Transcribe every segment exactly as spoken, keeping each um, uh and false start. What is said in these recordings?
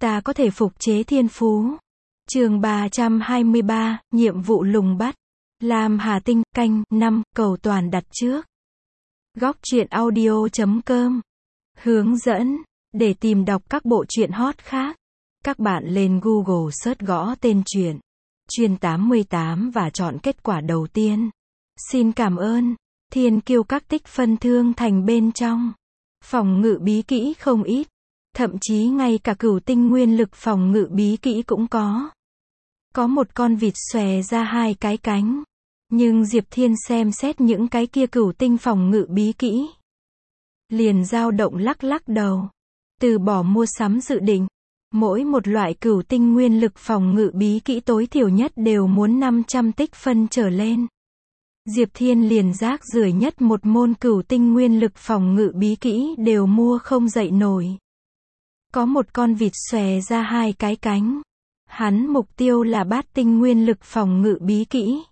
Ta có thể phục chế thiên phú. Chương ba trăm hai mươi ba, nhiệm vụ lùng bắt. Lam Hà Tinh, canh, năm, cầu toàn đặt trước. Góc truyện audio chấm com. Hướng dẫn. Để tìm đọc các bộ truyện hot khác, các bạn lên Google search gõ tên truyện Chuyên tám mươi tám và chọn kết quả đầu tiên. Xin cảm ơn. Thiên kiêu các tích phân thương thành bên trong. Phòng ngự bí kỹ không ít. Thậm chí ngay cả cửu tinh nguyên lực phòng ngự bí kỹ cũng có. Có một con vịt xòe ra hai cái cánh. Nhưng Diệp Thiên xem xét những cái kia cửu tinh phòng ngự bí kỹ, liền dao động lắc lắc đầu. Từ bỏ mua sắm dự định. Mỗi một loại cửu tinh nguyên lực phòng ngự bí kỹ tối thiểu nhất đều muốn năm trăm tích phân trở lên. Diệp Thiên liền rác rưởi nhất một môn cửu tinh nguyên lực phòng ngự bí kỹ đều mua không dậy nổi. Có một con vịt xòe ra hai cái cánh. Hắn mục tiêu là bát tinh nguyên lực phòng ngự bí kỹ.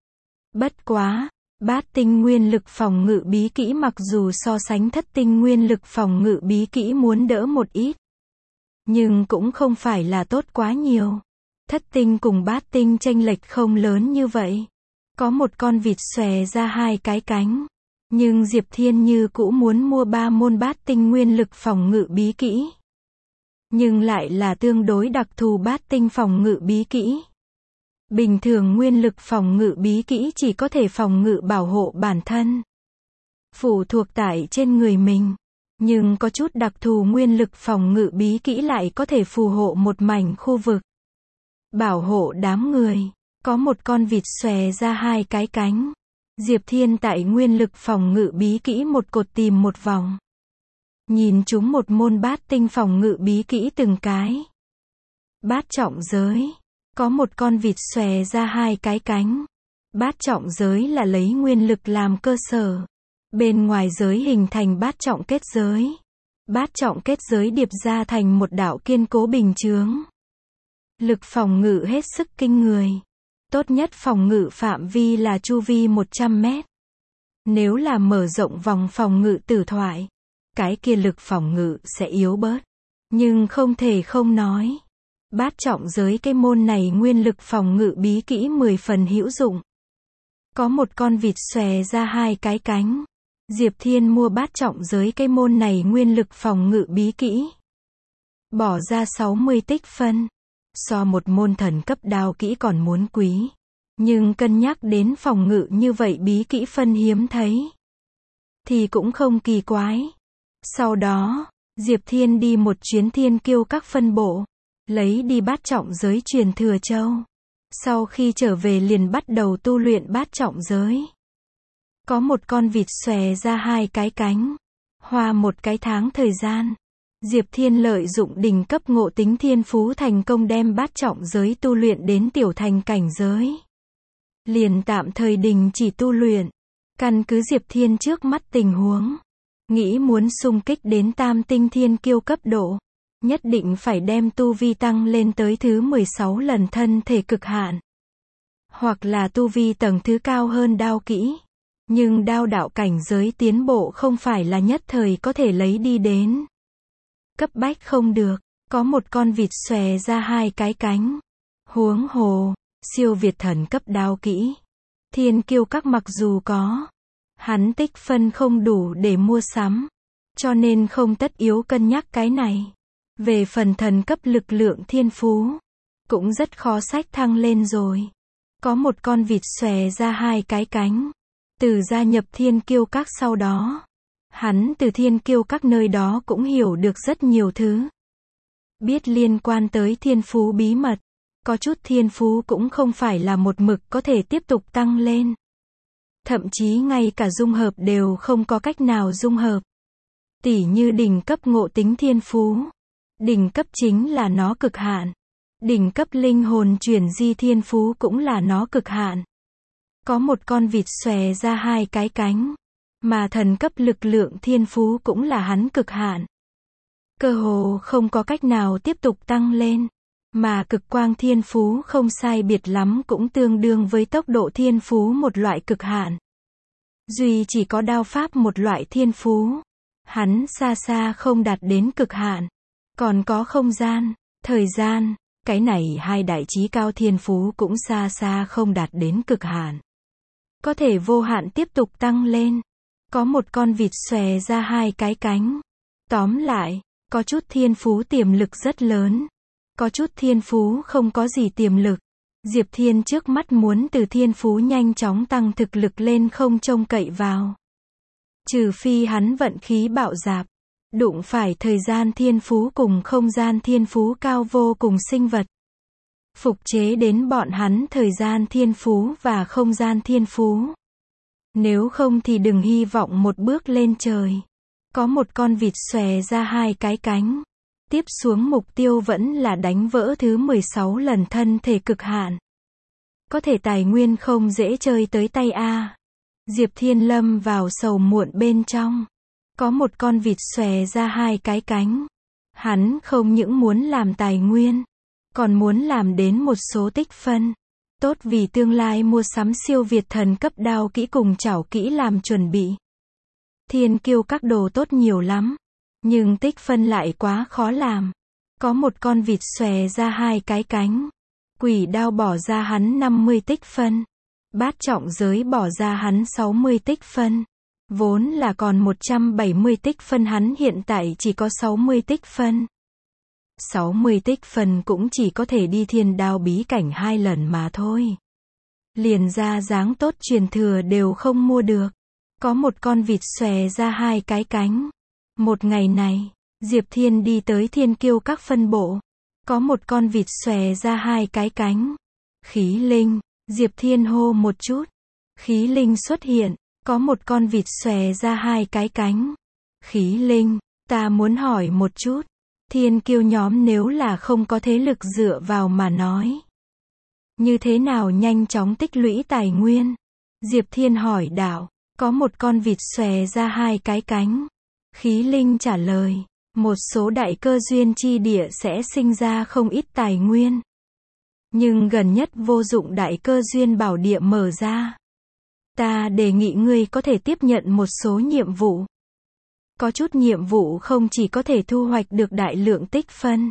Bất quá, bát tinh nguyên lực phòng ngự bí kỹ mặc dù so sánh thất tinh nguyên lực phòng ngự bí kỹ muốn đỡ một ít, nhưng cũng không phải là tốt quá nhiều. Thất tinh cùng bát tinh chênh lệch không lớn như vậy. Có một con vịt xòe ra hai cái cánh. Nhưng Diệp Thiên như cũ muốn mua ba môn bát tinh nguyên lực phòng ngự bí kỹ. Nhưng lại là tương đối đặc thù bát tinh phòng ngự bí kỹ. Bình thường nguyên lực phòng ngự bí kỹ chỉ có thể phòng ngự bảo hộ bản thân, phụ thuộc tại trên người mình. Nhưng có chút đặc thù nguyên lực phòng ngự bí kỹ lại có thể phù hộ một mảnh khu vực, bảo hộ đám người. Có một con vịt xòe ra hai cái cánh. Diệp Thiên tại nguyên lực phòng ngự bí kỹ một cột tìm một vòng. Nhìn chúng một môn bát tinh phòng ngự bí kỹ từng cái. Bát trọng giới. Có một con vịt xòe ra hai cái cánh. Bát trọng giới là lấy nguyên lực làm cơ sở. Bên ngoài giới hình thành bát trọng kết giới. Bát trọng kết giới điệp ra thành một đạo kiên cố bình chướng. Lực phòng ngự hết sức kinh người. Tốt nhất phòng ngự phạm vi là chu vi một trăm mét. Nếu là mở rộng vòng phòng ngự tử thoại, cái kia lực phòng ngự sẽ yếu bớt. Nhưng không thể không nói, bát trọng giới cái môn này nguyên lực phòng ngự bí kỹ mười phần hữu dụng. Có một con vịt xòe ra hai cái cánh. Diệp Thiên mua bát trọng giới cái môn này nguyên lực phòng ngự bí kỹ. Bỏ ra sáu mươi tích phân. So một môn thần cấp đao kỹ còn muốn quý. Nhưng cân nhắc đến phòng ngự như vậy bí kỹ phân hiếm thấy, thì cũng không kỳ quái. Sau đó, Diệp Thiên đi một chuyến thiên kiêu các phân bộ, lấy đi bát trọng giới truyền thừa châu. Sau khi trở về liền bắt đầu tu luyện bát trọng giới. Có một con vịt xòe ra hai cái cánh. Hoa một cái tháng thời gian, Diệp Thiên lợi dụng đỉnh cấp ngộ tính thiên phú thành công đem bát trọng giới tu luyện đến tiểu thành cảnh giới. Liền tạm thời đình chỉ tu luyện. Căn cứ Diệp Thiên trước mắt tình huống, nghĩ muốn xung kích đến tam tinh thiên kiêu cấp độ, nhất định phải đem tu vi tăng lên tới thứ mười sáu lần thân thể cực hạn. Hoặc là tu vi tầng thứ cao hơn đao kỹ. Nhưng đao đạo cảnh giới tiến bộ không phải là nhất thời có thể lấy đi đến. Cấp bách không được. Có một con vịt xòe ra hai cái cánh. Huống hồ, siêu việt thần cấp đao kỹ. Thiên kiêu các mặc dù có, hắn tích phân không đủ để mua sắm, cho nên không tất yếu cân nhắc cái này. Về phần thần cấp lực lượng thiên phú, cũng rất khó sách thăng lên rồi. Có một con vịt xòe ra hai cái cánh. Từ gia nhập thiên kiêu các sau đó, hắn từ thiên kiêu các nơi đó cũng hiểu được rất nhiều thứ. Biết liên quan tới thiên phú bí mật. Có chút thiên phú cũng không phải là một mực có thể tiếp tục tăng lên. Thậm chí ngay cả dung hợp đều không có cách nào dung hợp. Tỉ như đỉnh cấp ngộ tính thiên phú. Đỉnh cấp chính là nó cực hạn. Đỉnh cấp linh hồn chuyển di thiên phú cũng là nó cực hạn. Có một con vịt xòe ra hai cái cánh. Mà thần cấp lực lượng thiên phú cũng là hắn cực hạn. Cơ hồ không có cách nào tiếp tục tăng lên. Mà cực quang thiên phú không sai biệt lắm cũng tương đương với tốc độ thiên phú một loại cực hạn. Duy chỉ có đao pháp một loại thiên phú. Hắn xa xa không đạt đến cực hạn. Còn có không gian. thời gian, cái này hai đại trí cao thiên phú cũng xa xa không đạt đến cực hạn. Có thể vô hạn tiếp tục tăng lên. Có một con vịt xòe ra hai cái cánh. Tóm lại, có chút thiên phú tiềm lực rất lớn. Có chút thiên phú không có gì tiềm lực. Diệp Thiên trước mắt muốn từ thiên phú nhanh chóng tăng thực lực lên không trông cậy vào. Trừ phi hắn vận khí bạo dạp, đụng phải thời gian thiên phú cùng không gian thiên phú cao vô cùng sinh vật. Phục chế đến bọn hắn thời gian thiên phú và không gian thiên phú. Nếu không thì đừng hy vọng một bước lên trời. Có một con vịt xòe ra hai cái cánh. Tiếp xuống mục tiêu vẫn là đánh vỡ thứ mười sáu lần thân thể cực hạn. Có thể tài nguyên không dễ chơi tới tay a. Diệp Thiên lâm vào sầu muộn bên trong. Có một con vịt xòe ra hai cái cánh. Hắn không những muốn làm tài nguyên, còn muốn làm đến một số tích phân. Tốt vì tương lai mua sắm siêu việt thần cấp đao kỹ cùng chảo kỹ làm chuẩn bị. Thiên kiêu các đồ tốt nhiều lắm. Nhưng tích phân lại quá khó làm. Có một con vịt xòe ra hai cái cánh. Quỷ đao bỏ ra hắn năm mươi tích phân. Bát trọng giới bỏ ra hắn sáu mươi tích phân. Vốn là còn một trăm bảy mươi tích phân, hắn hiện tại chỉ có sáu mươi tích phân. sáu mươi tích phân cũng chỉ có thể đi thiên đao bí cảnh hai lần mà thôi. Liền ra dáng tốt truyền thừa đều không mua được. Có một con vịt xòe ra hai cái cánh. Một ngày này, Diệp Thiên đi tới thiên kiêu các phân bộ. Có một con vịt xòe ra hai cái cánh. Khí linh, Diệp Thiên hô một chút. Khí linh xuất hiện. Có một con vịt xòe ra hai cái cánh. Khí linh, ta muốn hỏi một chút. Thiên kiêu nhóm nếu là không có thế lực dựa vào mà nói, như thế nào nhanh chóng tích lũy tài nguyên? Diệp Thiên hỏi đạo. Có một con vịt xòe ra hai cái cánh. Khí linh trả lời. Một số đại cơ duyên chi địa sẽ sinh ra không ít tài nguyên. Nhưng gần nhất vô dụng đại cơ duyên bảo địa mở ra. Ta đề nghị ngươi có thể tiếp nhận một số nhiệm vụ. Có chút nhiệm vụ không chỉ có thể thu hoạch được đại lượng tích phân,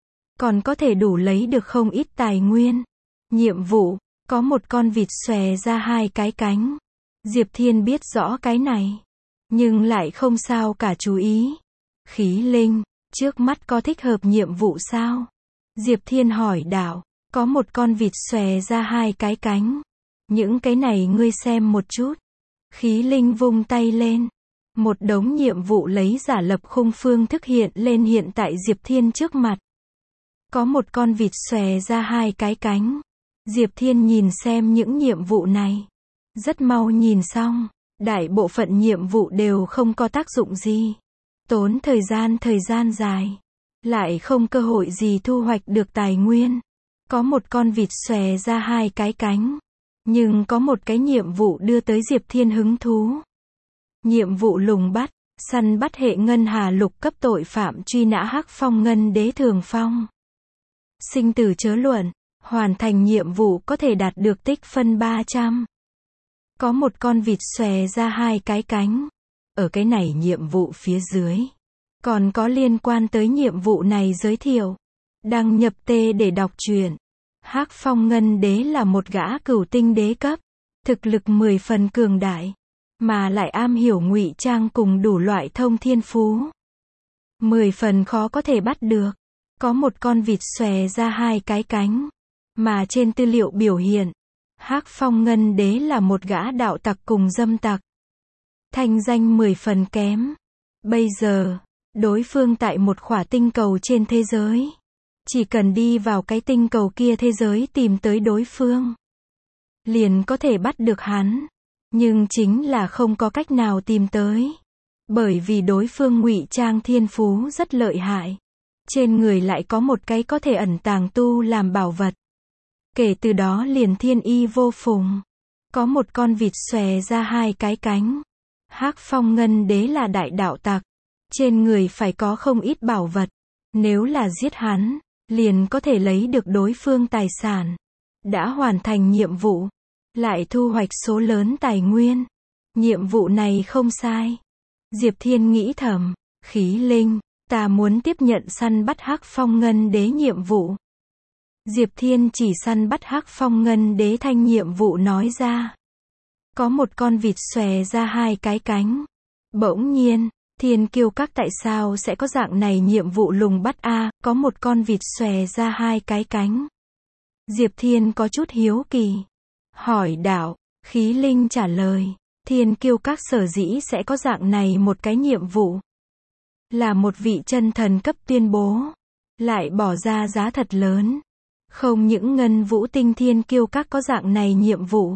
còn có thể đủ lấy được không ít tài nguyên. Nhiệm vụ, có một con vịt xòe ra hai cái cánh. Diệp Thiên biết rõ cái này, nhưng lại không sao cả chú ý. Khí linh, trước mắt có thích hợp nhiệm vụ sao? Diệp Thiên hỏi đạo. Có một con vịt xòe ra hai cái cánh. Những cái này ngươi xem một chút. Khí linh vung tay lên. Một đống nhiệm vụ lấy giả lập khung phương thức hiện lên hiện tại Diệp Thiên trước mặt. Có một con vịt xòe ra hai cái cánh. Diệp Thiên nhìn xem những nhiệm vụ này. Rất mau nhìn xong. Đại bộ phận nhiệm vụ đều không có tác dụng gì. Tốn thời gian thời gian dài. Lại không cơ hội gì thu hoạch được tài nguyên. Có một con vịt xòe ra hai cái cánh. Nhưng có một cái nhiệm vụ đưa tới Diệp Thiên hứng thú. Nhiệm vụ lùng bắt, săn bắt hệ ngân hà lục cấp tội phạm truy nã Hắc Phong Ngân Đế Thường Phong. Sinh tử chớ luận, hoàn thành nhiệm vụ có thể đạt được tích phân ba trăm. Có một con vịt xòe ra hai cái cánh. Ở cái này nhiệm vụ phía dưới, còn có liên quan tới nhiệm vụ này giới thiệu. Đăng nhập T để đọc truyện. Hắc Phong Ngân Đế là một gã cửu tinh đế cấp, thực lực mười phần cường đại, mà lại am hiểu ngụy trang cùng đủ loại thông thiên phú. Mười phần khó có thể bắt được. Có một con vịt xòe ra hai cái cánh, mà trên tư liệu biểu hiện, Hắc Phong Ngân Đế là một gã đạo tặc cùng dâm tặc. Thanh danh mười phần kém. Bây giờ, đối phương tại một khỏa tinh cầu trên thế giới. Chỉ cần đi vào cái tinh cầu kia thế giới tìm tới đối phương, liền có thể bắt được hắn. Nhưng chính là không có cách nào tìm tới. Bởi vì đối phương ngụy trang thiên phú rất lợi hại. Trên người lại có một cái có thể ẩn tàng tu làm bảo vật. Kể từ đó liền thiên y vô phùng. Có một con vịt xòe ra hai cái cánh. Hắc Phong Ngân Đế là đại đạo tặc. Trên người phải có không ít bảo vật. Nếu là giết hắn, liền có thể lấy được đối phương tài sản. Đã hoàn thành nhiệm vụ, lại thu hoạch số lớn tài nguyên. Nhiệm vụ này không sai. Diệp Thiên nghĩ thầm, khí linh, Ta muốn tiếp nhận săn bắt Hắc Phong Ngân Đế nhiệm vụ. Diệp Thiên chỉ săn bắt Hắc Phong Ngân Đế thanh nhiệm vụ nói ra. Có một con vịt xòe ra hai cái cánh. Bỗng nhiên, Thiên Kiêu Các tại sao sẽ có dạng này nhiệm vụ lùng bắt a, có một con vịt xòe ra hai cái cánh. Diệp Thiên có chút hiếu kỳ. Hỏi đạo, Khí Linh trả lời, Thiên Kiêu Các sở dĩ sẽ có dạng này một cái nhiệm vụ. Là một vị chân thần cấp tuyên bố. Lại bỏ ra giá thật lớn. Không những Ngân Vũ Tinh Thiên Kiêu Các có dạng này nhiệm vụ.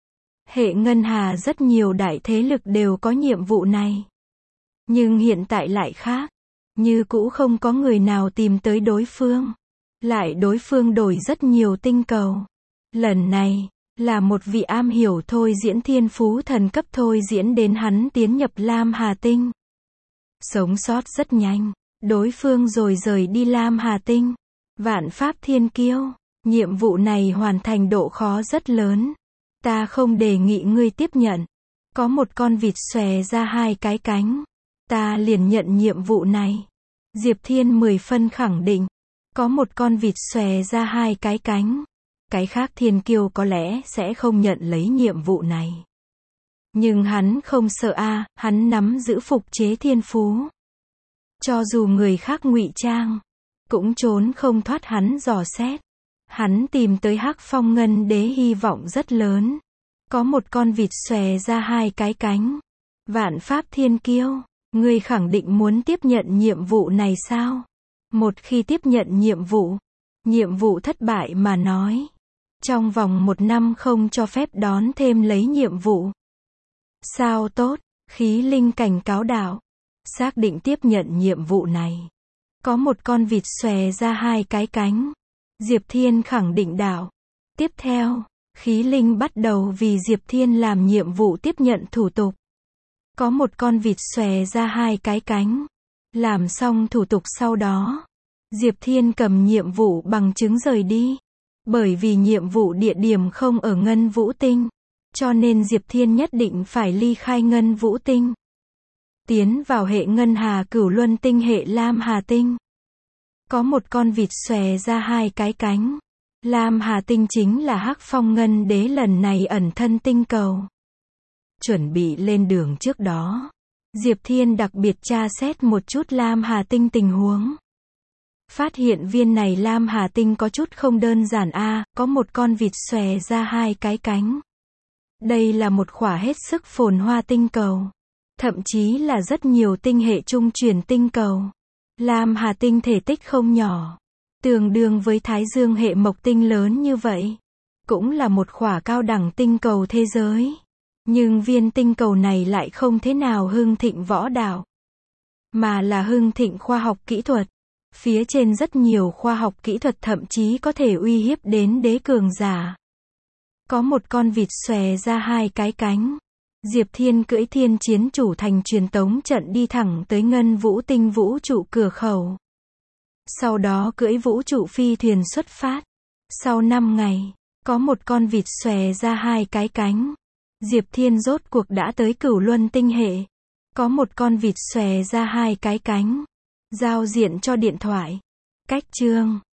Hệ Ngân Hà rất nhiều đại thế lực đều có nhiệm vụ này. Nhưng hiện tại lại khác. Như cũ không có người nào tìm tới đối phương. Lại đối phương đổi rất nhiều tinh cầu. Lần này, là một vị am hiểu thôi diễn thiên phú thần cấp thôi diễn đến hắn tiến nhập Lam Hà Tinh. Sống sót rất nhanh. Đối phương rồi rời đi Lam Hà Tinh. Vạn Pháp Thiên Kiêu. Nhiệm vụ này hoàn thành độ khó rất lớn. Ta không đề nghị ngươi tiếp nhận. Có một con vịt xòe ra hai cái cánh. Ta liền nhận nhiệm vụ này. Diệp Thiên mười phân khẳng định. Có một con vịt xòe ra hai cái cánh. Cái khác Thiên Kiêu có lẽ sẽ không nhận lấy nhiệm vụ này. Nhưng hắn không sợ a, hắn nắm giữ phục chế thiên phú. Cho dù người khác ngụy trang, cũng trốn không thoát hắn dò xét. Hắn tìm tới Hắc Phong Ngân Đế hy vọng rất lớn. Có một con vịt xòe ra hai cái cánh. Vạn Pháp Thiên Kiêu, ngươi khẳng định muốn tiếp nhận nhiệm vụ này sao? Một khi tiếp nhận nhiệm vụ, nhiệm vụ thất bại mà nói, trong vòng một năm không cho phép đón thêm lấy nhiệm vụ. Sao tốt, Khí Linh cảnh cáo đạo. Xác định tiếp nhận nhiệm vụ này. Có một con vịt xòe ra hai cái cánh. Diệp Thiên khẳng định đạo. Tiếp theo, Khí Linh bắt đầu vì Diệp Thiên làm nhiệm vụ tiếp nhận thủ tục. Có một con vịt xòe ra hai cái cánh. Làm xong thủ tục sau đó, Diệp Thiên cầm nhiệm vụ bằng chứng rời đi. Bởi vì nhiệm vụ địa điểm không ở Ngân Vũ Tinh, cho nên Diệp Thiên nhất định phải ly khai Ngân Vũ Tinh. Tiến vào hệ Ngân Hà Cửu Luân Tinh hệ Lam Hà Tinh. Có một con vịt xòe ra hai cái cánh. Lam Hà Tinh chính là Hắc Phong Ngân Đế lần này ẩn thân tinh cầu. Chuẩn bị lên đường trước đó, Diệp Thiên đặc biệt tra xét một chút Lam Hà Tinh tình huống. Phát hiện viên này Lam Hà Tinh có chút không đơn giản a, có một con vịt xòe ra hai cái cánh. Đây là một khỏa hết sức phồn hoa tinh cầu. Thậm chí là rất nhiều tinh hệ trung chuyển tinh cầu. Lam Hà Tinh thể tích không nhỏ. Tương đương với Thái Dương hệ mộc tinh lớn như vậy. Cũng là một khỏa cao đẳng tinh cầu thế giới. Nhưng viên tinh cầu này lại không thế nào hưng thịnh võ đạo. Mà là hưng thịnh khoa học kỹ thuật. Phía trên rất nhiều khoa học kỹ thuật thậm chí có thể uy hiếp đến đế cường giả. Có một con vịt xòe ra hai cái cánh. Diệp Thiên cưỡi Thiên Chiến Chủ Thành truyền tống trận đi thẳng tới Ngân Vũ Tinh vũ trụ cửa khẩu. Sau đó cưỡi vũ trụ phi thuyền xuất phát. Sau năm ngày, có một con vịt xòe ra hai cái cánh. Diệp Thiên rốt cuộc đã tới Cửu Luân Tinh hệ. Có một con vịt xòe ra hai cái cánh. Giao diện cho điện thoại. Cách chương